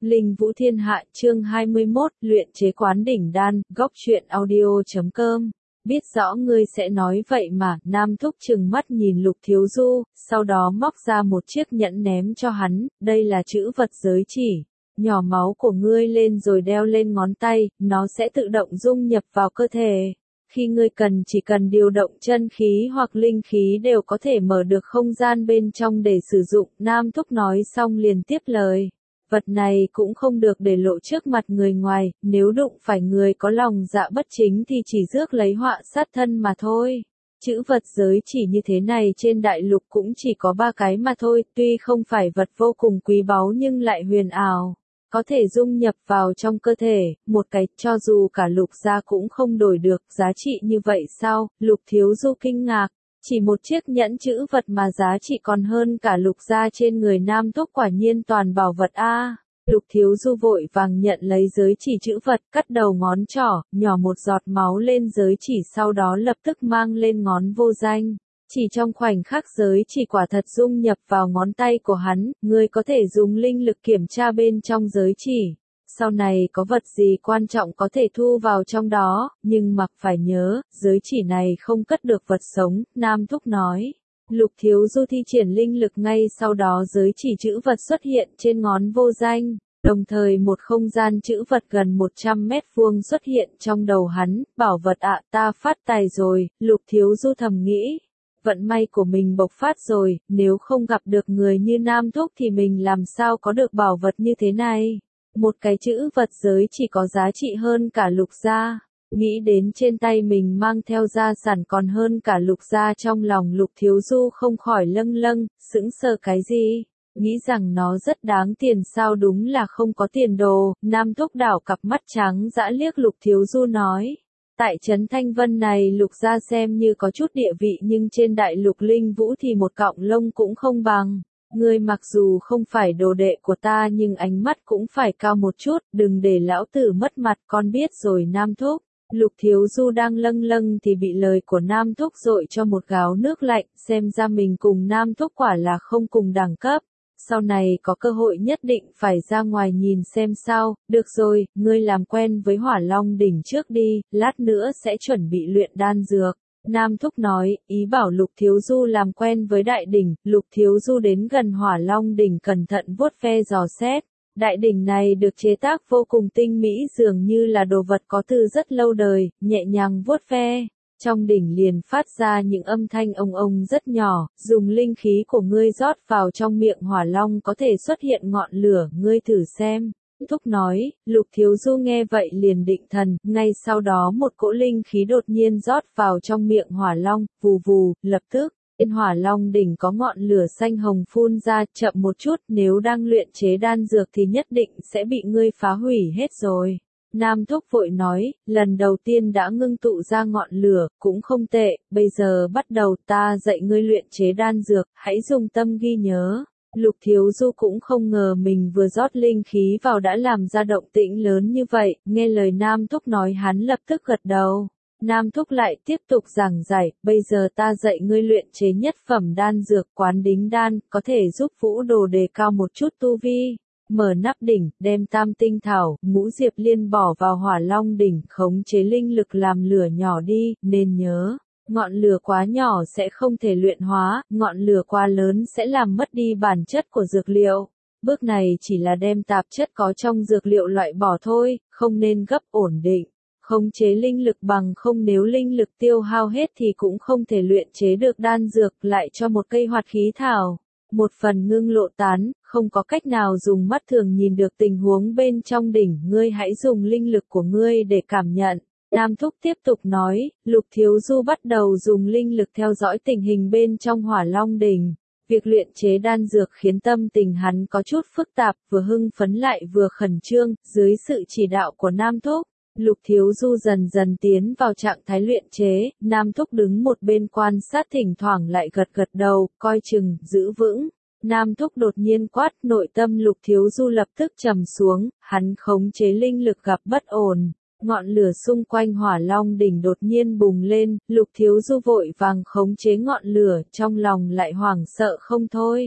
Linh Vũ Thiên Hạ chương 21, luyện chế quán đỉnh đan, góc truyện audio.com. Biết rõ ngươi sẽ nói vậy mà, Nam Thúc trừng mắt nhìn Lục Thiếu Du, sau đó móc ra một chiếc nhẫn ném cho hắn, đây là chữ vật giới chỉ. Nhỏ máu của ngươi lên rồi đeo lên ngón tay, nó sẽ tự động dung nhập vào cơ thể. Khi ngươi cần chỉ cần điều động chân khí hoặc linh khí đều có thể mở được không gian bên trong để sử dụng, Nam Thúc nói xong liền tiếp lời. Vật này cũng không được để lộ trước mặt người ngoài, nếu đụng phải người có lòng dạ bất chính thì chỉ rước lấy họa sát thân mà thôi. Chữ vật giới chỉ như thế này trên đại lục cũng chỉ có 3 cái mà thôi, tuy không phải vật vô cùng quý báu nhưng lại huyền ảo. Có thể dung nhập vào trong cơ thể, một cái cho dù cả Lục gia cũng không đổi được, giá trị như vậy sao? Lục Thiếu Du kinh ngạc. Chỉ một chiếc nhẫn chữ vật mà giá trị còn hơn cả Lục gia trên người Nam Thúc, quả nhiên toàn bảo vật a. Lục Thiếu Du vội vàng nhận lấy giới chỉ chữ vật, cắt đầu ngón trỏ, nhỏ một giọt máu lên giới chỉ, sau đó lập tức mang lên ngón vô danh. Chỉ trong khoảnh khắc giới chỉ quả thật dung nhập vào ngón tay của hắn, ngươi có thể dùng linh lực kiểm tra bên trong giới chỉ. Sau này có vật gì quan trọng có thể thu vào trong đó, nhưng mặc phải nhớ, giới chỉ này không cất được vật sống, Nam Thúc nói. Lục Thiếu Du thi triển linh lực, ngay sau đó giới chỉ chữ vật xuất hiện trên ngón vô danh, đồng thời một không gian chữ vật gần 100 mét vuông xuất hiện trong đầu hắn, bảo vật ạ, ta phát tài rồi, Lục Thiếu Du thầm nghĩ. Vận may của mình bộc phát rồi, nếu không gặp được người như Nam Thúc thì mình làm sao có được bảo vật như thế này. Một cái chữ vật giới chỉ có giá trị hơn cả Lục gia. Nghĩ đến trên tay mình mang theo gia sản còn hơn cả Lục gia, trong lòng Lục Thiếu Du không khỏi lâng lâng, sững sờ cái gì? Nghĩ rằng nó rất đáng tiền sao, đúng là không có tiền đồ. Nam Thúc đảo cặp mắt trắng dã liếc Lục Thiếu Du nói. Tại trấn Thanh Vân này Lục gia xem như có chút địa vị nhưng trên đại lục Linh Vũ thì một cọng lông cũng không bằng. Ngươi mặc dù không phải đồ đệ của ta nhưng ánh mắt cũng phải cao một chút, đừng để lão tử mất mặt, con biết rồi Nam Thúc. Lục Thiếu Du đang lâng lâng thì bị lời của Nam Thúc dội cho một gáo nước lạnh, xem ra mình cùng Nam Thúc quả là không cùng đẳng cấp. Sau này có cơ hội nhất định phải ra ngoài nhìn xem sao. Được rồi, ngươi làm quen với Hỏa Long đỉnh trước đi, lát nữa sẽ chuẩn bị luyện đan dược. Nam Thúc nói, ý bảo Lục Thiếu Du làm quen với đại đỉnh. Lục Thiếu Du đến gần Hỏa Long đỉnh cẩn thận vuốt ve dò xét. Đại đỉnh này được chế tác vô cùng tinh mỹ, dường như là đồ vật có từ rất lâu đời, nhẹ nhàng vuốt ve. Trong đỉnh liền phát ra những âm thanh ông ông rất nhỏ, dùng linh khí của ngươi rót vào trong miệng hỏa long có thể xuất hiện ngọn lửa, ngươi thử xem. Thúc nói. Lục Thiếu Du nghe vậy liền định thần, ngay sau đó một cỗ linh khí đột nhiên rót vào trong miệng hỏa long, vù vù, lập tức. Trên Hỏa Long đỉnh có ngọn lửa xanh hồng phun ra, chậm một chút, nếu đang luyện chế đan dược thì nhất định sẽ bị ngươi phá hủy hết rồi. Nam Thúc vội nói, lần đầu tiên đã ngưng tụ ra ngọn lửa, cũng không tệ, bây giờ bắt đầu ta dạy ngươi luyện chế đan dược, hãy dùng tâm ghi nhớ. Lục Thiếu Du cũng không ngờ mình vừa rót linh khí vào đã làm ra động tĩnh lớn như vậy, nghe lời Nam Thúc nói hắn lập tức gật đầu. Nam Thúc lại tiếp tục giảng giải, bây giờ ta dạy ngươi luyện chế nhất phẩm đan dược quán đính đan, có thể giúp Vũ Đồ đề cao một chút tu vi. Mở nắp đỉnh, đem tam tinh thảo, ngũ diệp liên bỏ vào Hỏa Long đỉnh, khống chế linh lực làm lửa nhỏ đi, nên nhớ, ngọn lửa quá nhỏ sẽ không thể luyện hóa, ngọn lửa quá lớn sẽ làm mất đi bản chất của dược liệu. Bước này chỉ là đem tạp chất có trong dược liệu loại bỏ thôi, không nên gấp, ổn định. Khống chế linh lực bằng không, nếu linh lực tiêu hao hết thì cũng không thể luyện chế được đan dược, lại cho một cây hoạt khí thảo. Một phần ngưng lộ tán, không có cách nào dùng mắt thường nhìn được tình huống bên trong đỉnh, ngươi hãy dùng linh lực của ngươi để cảm nhận. Nam Thúc tiếp tục nói, Lục Thiếu Du bắt đầu dùng linh lực theo dõi tình hình bên trong Hỏa Long đỉnh. Việc luyện chế đan dược khiến tâm tình hắn có chút phức tạp, vừa hưng phấn lại vừa khẩn trương, dưới sự chỉ đạo của Nam Thúc. Lục Thiếu Du dần dần tiến vào trạng thái luyện chế, Nam Thúc đứng một bên quan sát, thỉnh thoảng lại gật gật đầu, coi chừng, giữ vững. Nam Thúc đột nhiên quát, nội tâm Lục Thiếu Du lập tức trầm xuống, hắn khống chế linh lực gặp bất ổn. Ngọn lửa xung quanh Hỏa Long đỉnh đột nhiên bùng lên, Lục Thiếu Du vội vàng khống chế ngọn lửa, trong lòng lại hoảng sợ không thôi.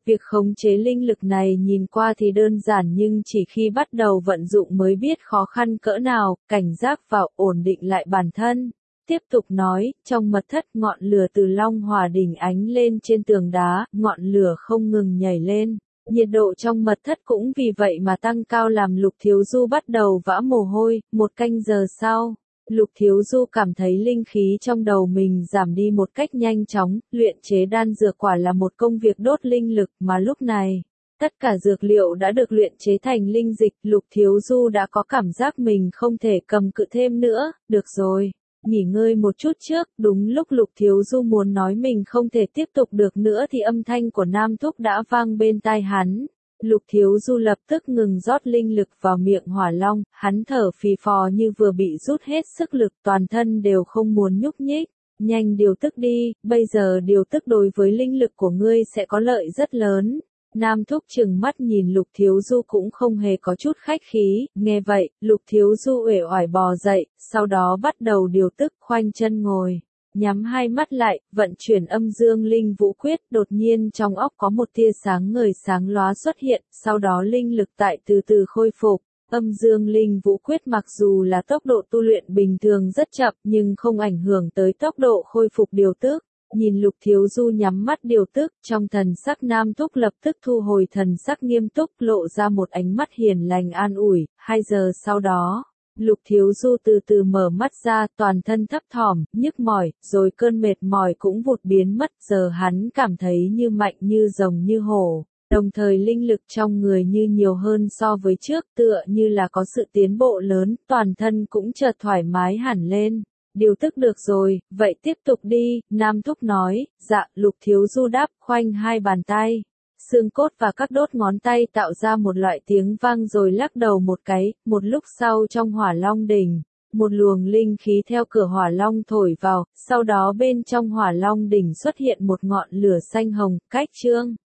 Việc khống chế linh lực này nhìn qua thì đơn giản nhưng chỉ khi bắt đầu vận dụng mới biết khó khăn cỡ nào, cảnh giác vào, ổn định lại bản thân. Tiếp tục nói, trong mật thất ngọn lửa từ Long Hỏa đỉnh ánh lên trên tường đá, ngọn lửa không ngừng nhảy lên. Nhiệt độ trong mật thất cũng vì vậy mà tăng cao làm Lục Thiếu Du bắt đầu vã mồ hôi. 1 canh giờ sau, Lục Thiếu Du cảm thấy linh khí trong đầu mình giảm đi một cách nhanh chóng. Luyện chế đan dược quả là một công việc đốt linh lực mà lúc này, tất cả dược liệu đã được luyện chế thành linh dịch. Lục Thiếu Du đã có cảm giác mình không thể cầm cự thêm nữa. Được rồi, nghỉ ngơi một chút trước. Đúng lúc Lục Thiếu Du muốn nói mình không thể tiếp tục được nữa thì âm thanh của Nam Thúc đã vang bên tai hắn. Lục Thiếu Du lập tức ngừng rót linh lực vào miệng hỏa long, hắn thở phì phò như vừa bị rút hết sức lực, toàn thân đều không muốn nhúc nhích. Nhanh điều tức đi, bây giờ điều tức đối với linh lực của ngươi sẽ có lợi rất lớn. Nam Thúc trừng mắt nhìn Lục Thiếu Du cũng không hề có chút khách khí, nghe vậy, Lục Thiếu Du uể oải bò dậy, sau đó bắt đầu điều tức, khoanh chân ngồi, nhắm hai mắt lại, vận chuyển âm dương linh vũ quyết, đột nhiên trong óc có một tia sáng ngời sáng lóa xuất hiện, sau đó linh lực tại từ từ khôi phục. Âm dương linh vũ quyết mặc dù là tốc độ tu luyện bình thường rất chậm nhưng không ảnh hưởng tới tốc độ khôi phục điều tức. Nhìn Lục Thiếu Du nhắm mắt điều tức, trong thần sắc Nam Thúc lập tức thu hồi thần sắc nghiêm túc, lộ ra một ánh mắt hiền lành an ủi. 2 giờ sau đó, Lục Thiếu Du từ từ mở mắt ra, toàn thân thấp thỏm, nhức mỏi, rồi cơn mệt mỏi cũng vụt biến mất. Giờ hắn cảm thấy như mạnh như rồng như hổ, đồng thời linh lực trong người như nhiều hơn so với trước, tựa như là có sự tiến bộ lớn, toàn thân cũng chợt thoải mái hẳn lên. Điều tức được rồi, vậy tiếp tục đi, Nam Thúc nói. Dạ, Lục Thiếu Du đáp, khoanh hai bàn tay. Xương cốt và các đốt ngón tay tạo ra một loại tiếng vang rồi lắc đầu một cái. Một lúc sau trong Hỏa Long đỉnh, một luồng linh khí theo cửa Hỏa Long thổi vào, sau đó bên trong Hỏa Long đỉnh xuất hiện một ngọn lửa xanh hồng. Cách chương